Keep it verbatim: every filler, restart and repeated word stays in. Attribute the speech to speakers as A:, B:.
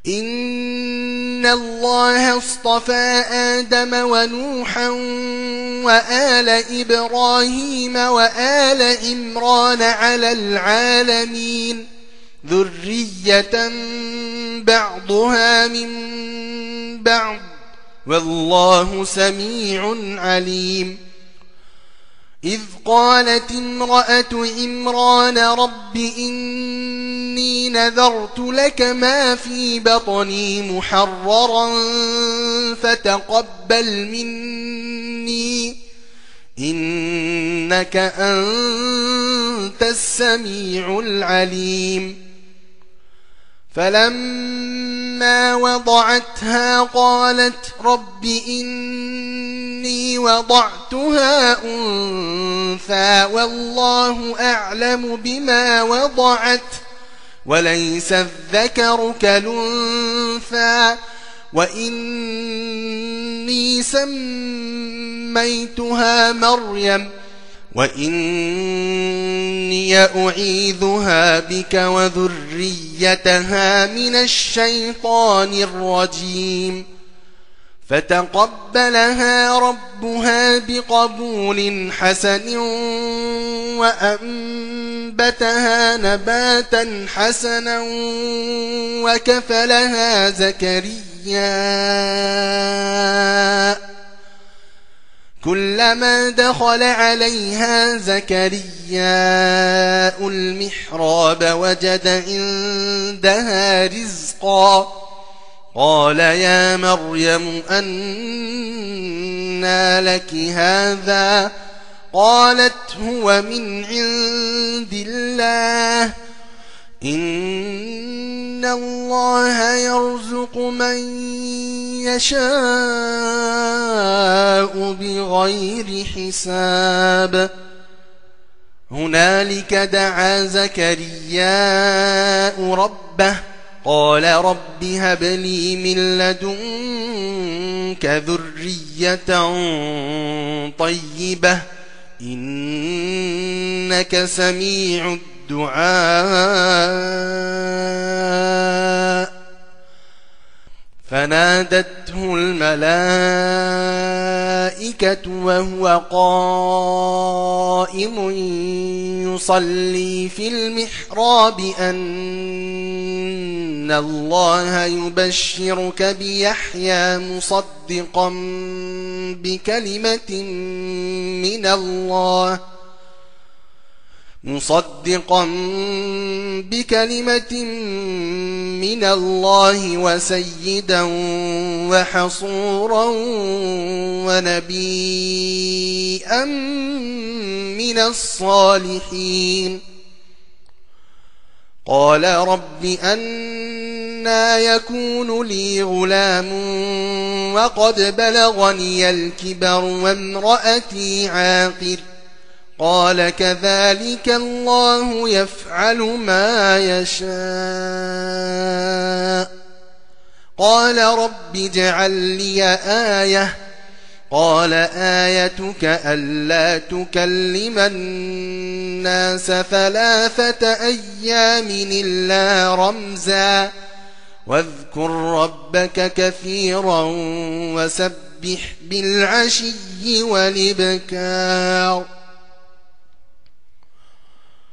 A: إن الله اصطفى آدم ونوحا وآل إبراهيم وآل عمران على العالمين ذرية بعضها من بعض والله سميع عليم. إذ قالت امرأة عمران رب إني نذرت لك ما في بطني محررا فتقبل مني إنك أنت السميع العليم. فلما وضعتها قالت رب إني وضعتها أنثى والله أعلم بما وضعت وليس الذكر كالأنثى وإني سميتها مريم وإني أعيذها بك وذريتها من الشيطان الرجيم. فتقبلها ربها بقبول حسن وأنبتها نباتا حسنا وكفلها زكريا كلما دخل عليها زكرياء المحراب وجد عندها رزقا قال يا مريم أنى لك هذا قالت هو من عند الله إن الله يرزق من يشاء بغير حساب. هنالك دعا زكرياء ربه قال رب هب لي من لدنك ذرية طيبة إنك سميع الدعاء. فنادته الملائكة وهو قائم يصلي في المحراب أن الله يبشرك بيحيى مصدقا بكلمة من الله مصدقا بكلمة من الله وسيدا وحصورا ونبيا من الصالحين. قال رب أنى يكون لي غلام وقد بلغني الكبر وامرأتي عاقر قال كذلك الله يفعل ما يشاء. قال رب اجعل لي آية قال آيتك ألا تكلم الناس ثلاثة أيام إلا رمزا واذكر ربك كثيرا وسبح بالعشي والإبكار.